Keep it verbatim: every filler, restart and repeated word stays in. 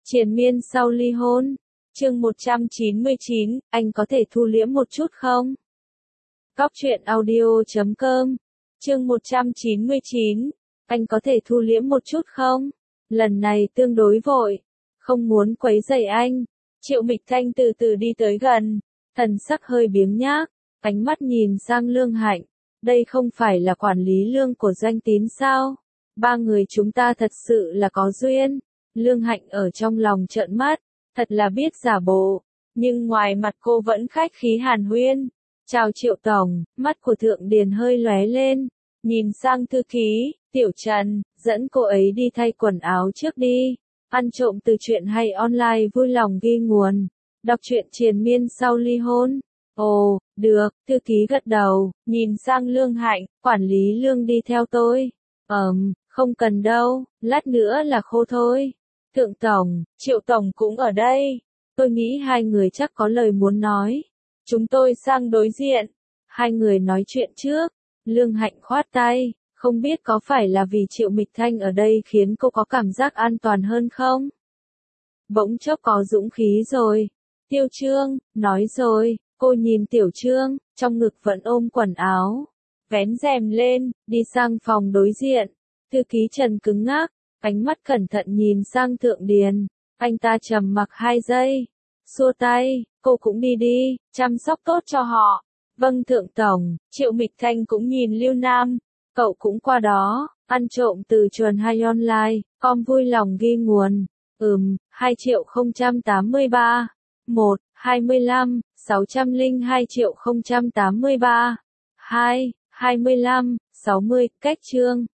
Triền miên sau ly hôn. Chương một trăm chín mươi chín, anh có thể thu liễm một chút không? Góc truyện audio chấm com. Chương một trăm chín mươi chín, anh có thể thu liễm một chút không? Lần này tương đối vội, không muốn quấy rầy anh. Triệu Mịch Thanh từ từ đi tới gần, thần sắc hơi biếng nhác, ánh mắt nhìn sang Lương Hạnh. Đây không phải là quản lý lương của Doanh Tín sao? Ba người chúng ta thật sự là có duyên. Lương Hạnh ở trong lòng trợn mắt, thật là biết giả bộ, nhưng ngoài mặt cô vẫn khách khí hàn huyên. Chào Triệu Tổng, mắt của Thượng Điền hơi lóe lên, nhìn sang thư ký, Tiểu Trần, dẫn cô ấy đi thay quần áo trước đi. Ăn trộm từ truyện hay online vui lòng ghi nguồn. Đọc truyện triền miên sau ly hôn. Ồ, được, thư ký gật đầu, nhìn sang Lương Hạnh, quản lý Lương đi theo tôi. Ừm, không cần đâu, lát nữa là khô thôi. Thượng Tổng, Triệu Tổng cũng ở đây. Tôi nghĩ hai người chắc có lời muốn nói. Chúng tôi sang đối diện. Hai người nói chuyện trước. Lương Hạnh khoát tay, không biết có phải là vì Triệu Mịch Thanh ở đây khiến cô có cảm giác an toàn hơn không? Bỗng chốc có dũng khí rồi. Tiêu Trương, nói rồi, cô nhìn Tiểu Trương, trong ngực vẫn ôm quần áo. Vén rèm lên, đi sang phòng đối diện. Thư ký Trần cứng ngắc, ánh mắt cẩn thận nhìn sang Thượng Điền. Anh ta trầm mặc hai giây. Xua tay, cô cũng đi đi, chăm sóc tốt cho họ. Vâng Thượng Tổng. Triệu Mịch Thanh cũng nhìn Lưu Nam. Cậu cũng qua đó, ăn trộm từ chuồn hay online, com vui lòng ghi nguồn. Ừm, hai triệu không trăm tám mươi ba. một, hai mươi lăm, sáu trăm lẻ hai triệu không trăm tám mươi ba. hai, hai mươi lăm, sáu mươi, cách chương.